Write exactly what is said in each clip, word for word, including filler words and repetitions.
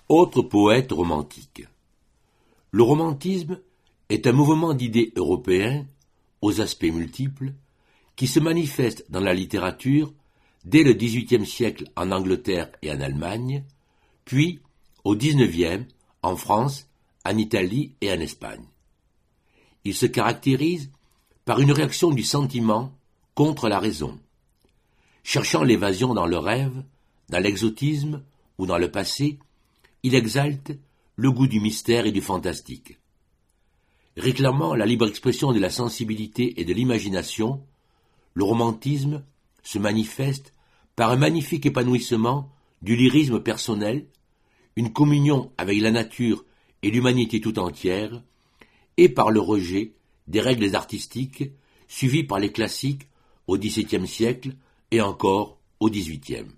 Autre poète romantique. Le romantisme est un mouvement d'idées européen, aux aspects multiples, qui se manifeste dans la littérature dès le dix-huitième siècle en Angleterre et en Allemagne, puis au dix-neuvième en France, en Italie et en Espagne. Il se caractérise par une réaction du sentiment contre la raison. Cherchant l'évasion dans le rêve, dans l'exotisme ou dans le passé, il exalte le goût du mystère et du fantastique. Réclamant la libre expression de la sensibilité et de l'imagination, le romantisme se manifeste par un magnifique épanouissement du lyrisme personnel, une communion avec la nature et l'humanité tout entière, et par le rejet des règles artistiques suivies par les classiques au dix-septième siècle et encore au dix-huitième.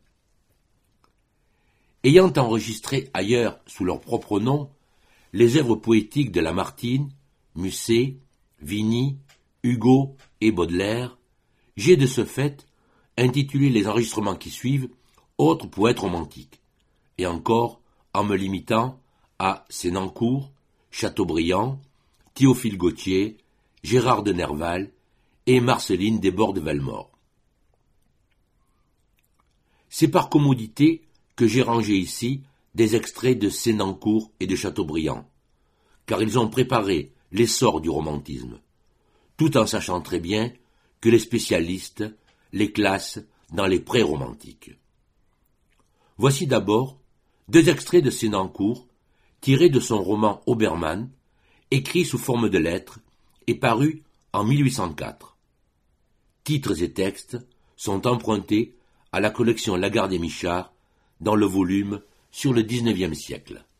Ayant enregistré ailleurs sous leur propre nom les œuvres poétiques de Lamartine, Musset, Vigny, Hugo et Baudelaire, j'ai de ce fait intitulé les enregistrements qui suivent « Autres poètes romantiques » et encore en me limitant à Sénancour, Chateaubriand, Théophile Gautier, Gérard de Nerval et Marceline Desbordes-Valmore. C'est par commodité que j'ai rangé ici des extraits de Sénancour et de Chateaubriand, car ils ont préparé l'essor du romantisme, tout en sachant très bien que les spécialistes les classent dans les pré-romantiques. Voici d'abord deux extraits de Sénancour, tirés de son roman Obermann, écrit sous forme de lettres et paru en mille huit cent quatre. Titres et textes sont empruntés à la collection Lagarde et Michard dans le volume sur le dix-neuvième siècle.